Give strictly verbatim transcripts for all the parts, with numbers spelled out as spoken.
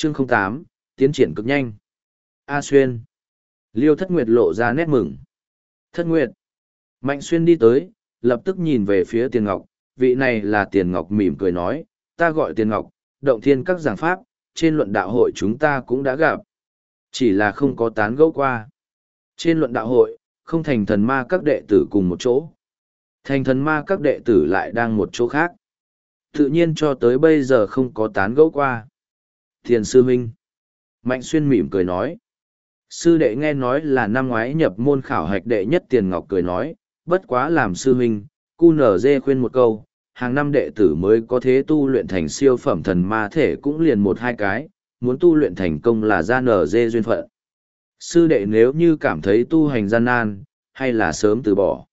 Chương không tám, tiến triển cực nhanh. A Xuyên. Liêu Thất Nguyệt lộ ra nét mừng. Thất Nguyệt. Mạnh Xuyên đi tới, lập tức nhìn về phía Tiền Ngọc, vị này là Tiền Ngọc mỉm cười nói, ta gọi Tiền Ngọc, động thiên các giảng pháp, trên luận đạo hội chúng ta cũng đã gặp. Chỉ là không có tán gẫu qua. Trên luận đạo hội, không thành thần ma các đệ tử cùng một chỗ. Thành thần ma các đệ tử lại đang một chỗ khác. Tự nhiên cho tới bây giờ không có tán gẫu qua. Thiền sư huynh. Mạnh Xuyên mỉm cười nói. Sư đệ nghe nói là năm ngoái nhập môn khảo hạch đệ nhất. Tiền Ngọc cười nói, bất quá làm sư huynh, cu nở dê khuyên một câu, hàng năm đệ tử mới có thế tu luyện thành siêu phẩm thần ma thể cũng liền một hai cái, muốn tu luyện thành công là ra nở dê duyên phận. Sư đệ nếu như cảm thấy tu hành gian nan, hay là sớm từ bỏ.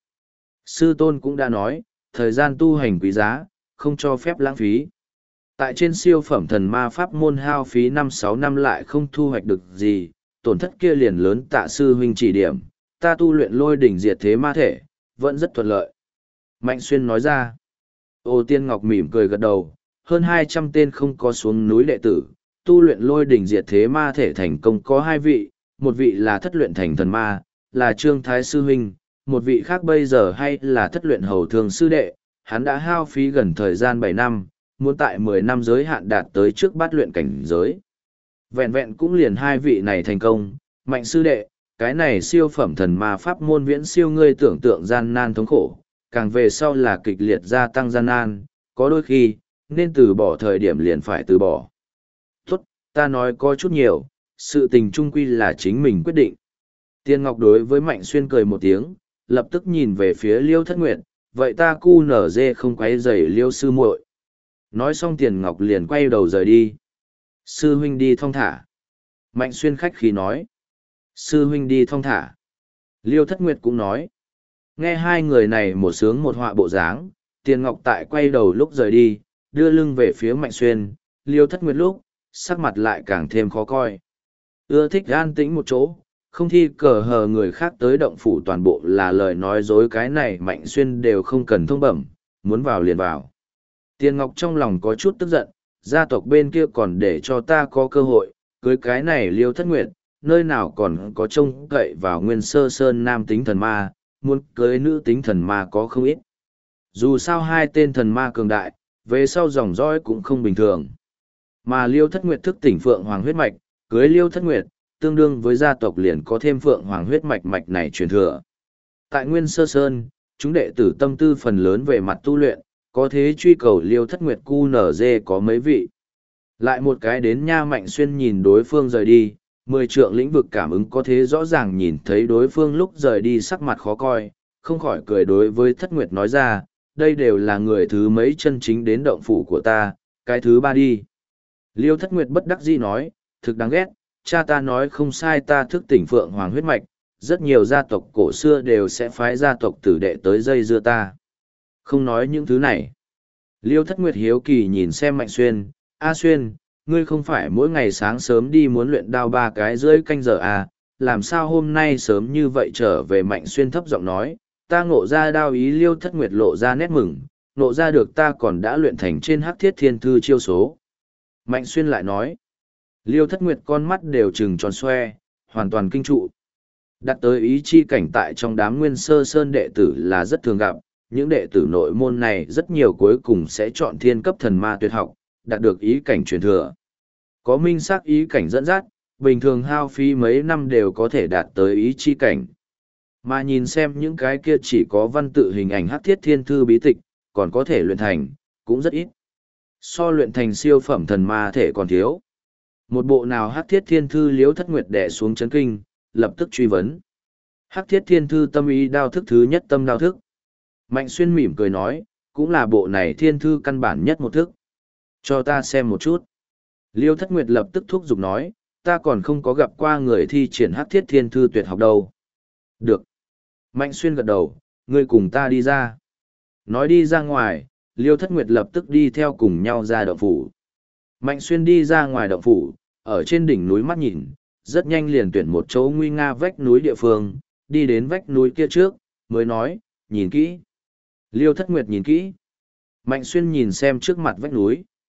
Sư tôn cũng đã nói, thời gian tu hành quý giá, không cho phép lãng phí. Tại trên siêu phẩm thần ma pháp môn hao phí năm sáu năm lại không thu hoạch được gì, tổn thất kia liền lớn. Tạ sư huynh chỉ điểm, ta tu luyện lôi đỉnh diệt thế ma thể, vẫn rất thuận lợi. Mạnh Xuyên nói ra. Ô Tiên Ngọc mỉm cười gật đầu, hơn hai trăm tên không có xuống núi đệ tử, tu luyện lôi đỉnh diệt thế ma thể thành công có hai vị, một vị là thất luyện thành thần ma, là Trương Thái Sư Huynh, một vị khác bây giờ hay là thất luyện hầu thường sư đệ, hắn đã hao phí gần thời gian bảy năm, muốn tại mười năm giới hạn đạt tới trước bát luyện cảnh giới. Vẹn vẹn cũng liền hai vị này thành công, Mạnh sư đệ, cái này siêu phẩm thần ma pháp môn viễn siêu ngươi tưởng tượng gian nan thống khổ, càng về sau là kịch liệt gia tăng gian nan, có đôi khi, nên từ bỏ thời điểm liền phải từ bỏ. Tốt, ta nói có chút nhiều, sự tình trung quy là chính mình quyết định. Tiên Ngọc đối với Mạnh Xuyên cười một tiếng, lập tức nhìn về phía Liêu Thất Nguyệt, vậy ta cu nở dê không quấy rầy Liêu sư muội. Nói xong Tiền Ngọc liền quay đầu rời đi. Sư huynh đi thong thả. Mạnh Xuyên khách khí nói. Sư huynh đi thong thả. Liêu Thất Nguyệt cũng nói. Nghe hai người này một sướng một họa bộ dáng, Tiền Ngọc tại quay đầu lúc rời đi, đưa lưng về phía Mạnh Xuyên, Liêu Thất Nguyệt lúc, sắc mặt lại càng thêm khó coi. Ưa thích an tĩnh một chỗ, không thi cờ hờ người khác tới động phủ toàn bộ là lời nói dối, cái này Mạnh Xuyên đều không cần thông bẩm, muốn vào liền vào. Tiền Ngọc trong lòng có chút tức giận, gia tộc bên kia còn để cho ta có cơ hội, cưới cái này Liêu Thất Nguyệt, nơi nào còn có trông cậy vào Nguyên Sơ Sơn nam tính thần ma, muốn cưới nữ tính thần ma có không ít. Dù sao hai tên thần ma cường đại, về sau dòng dõi cũng không bình thường. Mà Liêu Thất Nguyệt thức tỉnh Phượng Hoàng huyết mạch, cưới Liêu Thất Nguyệt, tương đương với gia tộc liền có thêm Phượng Hoàng huyết mạch mạch này truyền thừa. Tại Nguyên Sơ Sơn, chúng đệ tử tâm tư phần lớn về mặt tu luyện, có thế truy cầu Liêu Thất Nguyệt cu nở dê có mấy vị. Lại một cái đến nha. Mạnh Xuyên nhìn đối phương rời đi, mười trượng lĩnh vực cảm ứng có thế rõ ràng nhìn thấy đối phương lúc rời đi sắc mặt khó coi, không khỏi cười đối với Thất Nguyệt nói ra, đây đều là người thứ mấy chân chính đến động phủ của ta, cái thứ ba đi. Liêu Thất Nguyệt bất đắc dĩ nói, thực đáng ghét, cha ta nói không sai, ta thức tỉnh Phượng Hoàng huyết mạch, rất nhiều gia tộc cổ xưa đều sẽ phái gia tộc tử đệ tới dây dưa ta. Không nói những thứ này. Liêu Thất Nguyệt hiếu kỳ nhìn xem Mạnh Xuyên, A Xuyên, ngươi không phải mỗi ngày sáng sớm đi muốn luyện đao ba cái rưỡi canh giờ à, làm sao hôm nay sớm như vậy trở về? Mạnh Xuyên thấp giọng nói, ta ngộ ra đao ý. Liêu Thất Nguyệt lộ ra nét mừng, ngộ ra được ta còn đã luyện thành trên Hắc Thiết Thiên Thư chiêu số. Mạnh Xuyên lại nói, Liêu Thất Nguyệt con mắt đều trừng tròn xoe, hoàn toàn kinh trụ. Đặt tới ý chi cảnh tại trong đám Nguyên Sơ Sơn đệ tử là rất thường gặp, những đệ tử nội môn này rất nhiều cuối cùng sẽ chọn thiên cấp thần ma tuyệt học, đạt được ý cảnh truyền thừa. Có minh xác ý cảnh dẫn dắt, bình thường hao phí mấy năm đều có thể đạt tới ý chi cảnh. Mà nhìn xem những cái kia chỉ có văn tự hình ảnh Hắc Thiết Thiên Thư bí tịch, còn có thể luyện thành, cũng rất ít. So luyện thành siêu phẩm thần ma thể còn thiếu. Một bộ nào Hắc Thiết Thiên Thư? Liêu Thất Nguyệt đè xuống chấn kinh, lập tức truy vấn. Hắc Thiết Thiên Thư tâm ý đao thức thứ nhất tâm đao thức. Mạnh Xuyên mỉm cười nói, cũng là bộ này thiên thư căn bản nhất một thức. Cho ta xem một chút. Liêu Thất Nguyệt lập tức thúc giục nói, ta còn không có gặp qua người thi triển Hắc Thiết Thiên Thư tuyệt học đâu. Được. Mạnh Xuyên gật đầu, ngươi cùng ta đi ra. Nói đi ra ngoài, Liêu Thất Nguyệt lập tức đi theo cùng nhau ra động phủ. Mạnh Xuyên đi ra ngoài động phủ, ở trên đỉnh núi mắt nhìn, rất nhanh liền tuyển một chỗ nguy nga vách núi địa phương, đi đến vách núi kia trước, mới nói, nhìn kỹ. Liêu Thất Nguyệt nhìn kỹ. Mạnh Xuyên nhìn xem trước mặt vách núi,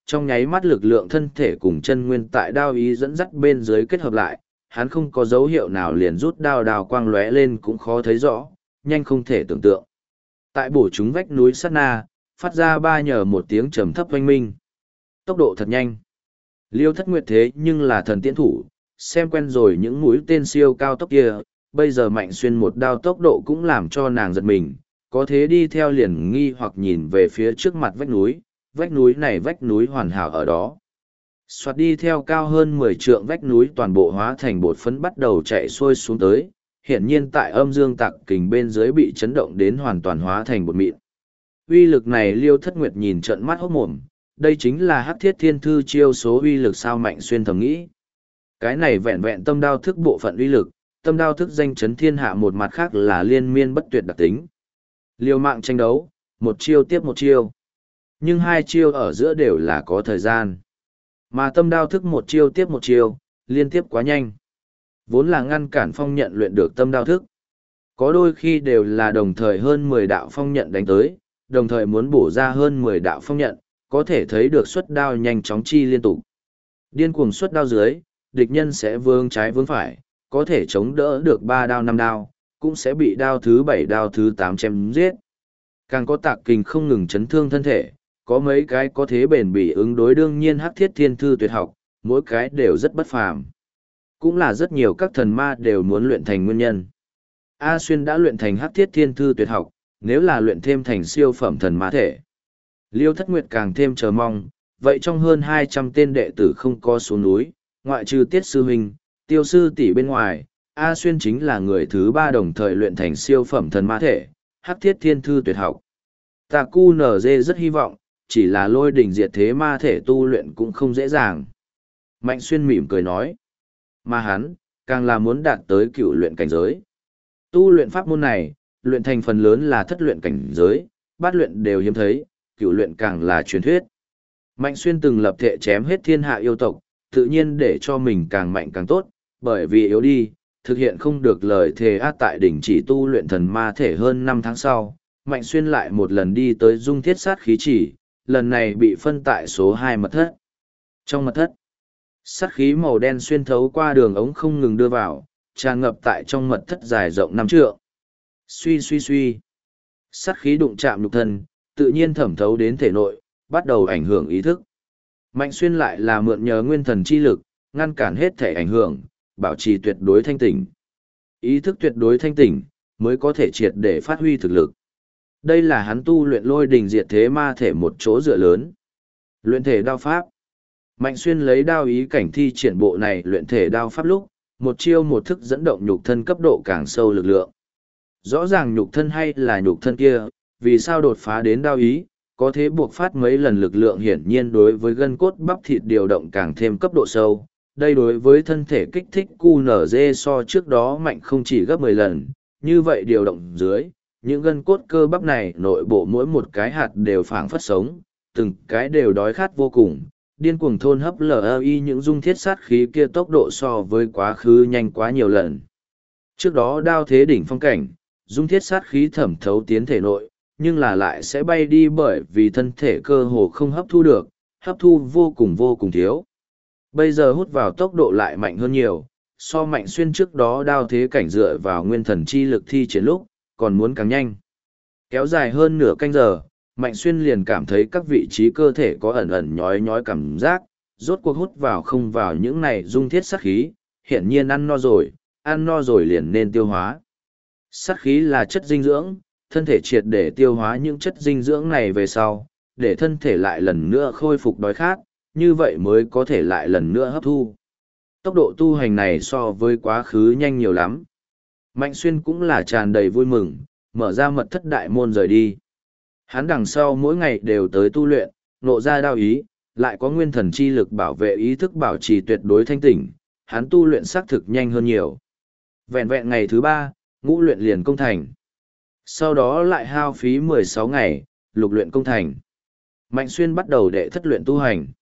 trong nháy mắt lực lượng thân thể cùng chân nguyên tại đao ý dẫn dắt bên dưới kết hợp lại, hắn không có dấu hiệu nào liền rút đao đao quang lóe lên cũng khó thấy rõ, nhanh không thể tưởng tượng. Tại bổ chúng vách núi sát na, phát ra ba nhờ một tiếng trầm thấp oanh minh. Tốc độ thật nhanh. Liêu Thất Nguyệt thế nhưng là thần tiễn thủ, xem quen rồi những mũi tên siêu cao tốc kia, bây giờ Mạnh Xuyên một đao tốc độ cũng làm cho nàng giật mình, có thế đi theo liền nghi hoặc nhìn về phía trước mặt vách núi, vách núi này vách núi hoàn hảo ở đó. Xoạt đi theo cao hơn mười trượng vách núi toàn bộ hóa thành bột phấn bắt đầu chạy xuôi xuống tới, hiển nhiên tại âm dương tạc kình bên dưới bị chấn động đến hoàn toàn hóa thành bột mịn. Uy lực này Liêu Thất Nguyệt nhìn trận mắt hốt mồm, đây chính là Hắc Thiết Thiên Thư chiêu số uy lực sao Mạnh Xuyên thầm nghĩ. Cái này vẹn vẹn tâm đao thức bộ phận uy lực, tâm đao thức danh chấn thiên hạ một mặt khác là liên miên bất tuyệt đặc tính. Liều mạng tranh đấu, một chiêu tiếp một chiêu. Nhưng hai chiêu ở giữa đều là có thời gian. Mà tâm đao thức một chiêu tiếp một chiêu, liên tiếp quá nhanh. Vốn là ngăn cản phong nhận luyện được tâm đao thức. Có đôi khi đều là đồng thời hơn mười đạo phong nhận đánh tới, đồng thời muốn bổ ra hơn mười đạo phong nhận, có thể thấy được xuất đao nhanh chóng chi liên tục. Điên cuồng xuất đao dưới, địch nhân sẽ vướng trái vướng phải, có thể chống đỡ được ba đao năm đao, cũng sẽ bị đao thứ bảy đao thứ tám chém giết. Càng có tạc kình không ngừng chấn thương thân thể, có mấy cái có thế bền bỉ ứng đối đương nhiên Hắc Thiết Thiên Thư tuyệt học, mỗi cái đều rất bất phàm. Cũng là rất nhiều các thần ma đều muốn luyện thành nguyên nhân. A Xuyên đã luyện thành Hắc Thiết Thiên Thư tuyệt học, nếu là luyện thêm thành siêu phẩm thần ma thể. Liêu Thất Nguyệt càng thêm chờ mong, vậy trong hơn hai trăm tên đệ tử không có xuống núi, ngoại trừ Tiết Sư Huynh, Tiêu Sư tỷ bên ngoài, A Xuyên chính là người thứ ba đồng thời luyện thành siêu phẩm thần ma thể, Hắc Thiết Thiên Thư tuyệt học. Tà Cu Nở Dê rất hy vọng, chỉ là lôi đỉnh diệt thế ma thể tu luyện cũng không dễ dàng. Mạnh Xuyên mỉm cười nói, mà hắn, càng là muốn đạt tới cựu luyện cảnh giới. Tu luyện pháp môn này, luyện thành phần lớn là thất luyện cảnh giới, bát luyện đều hiếm thấy, cựu luyện càng là truyền thuyết. Mạnh Xuyên từng lập thể chém hết thiên hạ yêu tộc, tự nhiên để cho mình càng mạnh càng tốt, bởi vì yếu đi, thực hiện không được lời thề át tại đỉnh chỉ tu luyện thần ma thể hơn năm tháng sau. Mạnh Xuyên lại một lần đi tới dung thiết sát khí chỉ, lần này bị phân tại số hai mật thất. Trong mật thất, sát khí màu đen xuyên thấu qua đường ống không ngừng đưa vào, tràn ngập tại trong mật thất dài rộng năm trượng. Suy suy suy, sát khí đụng chạm nhục thân, tự nhiên thẩm thấu đến thể nội, bắt đầu ảnh hưởng ý thức. Mạnh Xuyên lại là mượn nhờ nguyên thần chi lực, ngăn cản hết thể ảnh hưởng, bảo trì tuyệt đối thanh tỉnh. Ý thức tuyệt đối thanh tỉnh, mới có thể triệt để phát huy thực lực. Đây là hắn tu luyện lôi đình diệt thế ma thể một chỗ dựa lớn. Luyện thể đao pháp. Mạnh Xuyên lấy đao ý cảnh thi triển bộ này luyện thể đao pháp lúc, một chiêu một thức dẫn động nhục thân cấp độ càng sâu lực lượng. Rõ ràng nhục thân hay là nhục thân kia, vì sao đột phá đến đao ý, có thế buộc phát mấy lần lực lượng hiển nhiên đối với gân cốt bắp thịt điều động càng thêm cấp độ sâu. Đây đối với thân thể kích thích cu nở dê so trước đó mạnh không chỉ gấp mười lần, như vậy điều động dưới, những gân cốt cơ bắp này nội bộ mỗi một cái hạt đều phảng phất sống, từng cái đều đói khát vô cùng, điên cuồng thôn hấp LI những dung thiết sát khí kia tốc độ so với quá khứ nhanh quá nhiều lần. Trước đó đao thế đỉnh phong cảnh, dung thiết sát khí thẩm thấu tiến thể nội, nhưng là lại sẽ bay đi bởi vì thân thể cơ hồ không hấp thu được, hấp thu vô cùng vô cùng thiếu. Bây giờ hút vào tốc độ lại mạnh hơn nhiều, so Mạnh Xuyên trước đó đao thế cảnh dựa vào nguyên thần chi lực thi triển lúc, còn muốn càng nhanh. Kéo dài hơn nửa canh giờ, Mạnh Xuyên liền cảm thấy các vị trí cơ thể có ẩn ẩn nhói nhói cảm giác, rốt cuộc hút vào không vào những này dung thiết sát khí, hiển nhiên ăn no rồi, ăn no rồi liền nên tiêu hóa. Sát khí là chất dinh dưỡng, thân thể triệt để tiêu hóa những chất dinh dưỡng này về sau, để thân thể lại lần nữa khôi phục đói khát, như vậy mới có thể lại lần nữa hấp thu. Tốc độ tu hành này so với quá khứ nhanh nhiều lắm. Mạnh Xuyên cũng là tràn đầy vui mừng, mở ra mật thất đại môn rời đi. Hắn đằng sau mỗi ngày đều tới tu luyện, nộ ra đao ý, lại có nguyên thần chi lực bảo vệ ý thức bảo trì tuyệt đối thanh tỉnh, hắn tu luyện xác thực nhanh hơn nhiều. Vẹn vẹn ngày thứ ba, ngũ luyện liền công thành. Sau đó lại hao phí mười sáu ngày, lục luyện công thành. Mạnh Xuyên bắt đầu đệ thất luyện tu hành.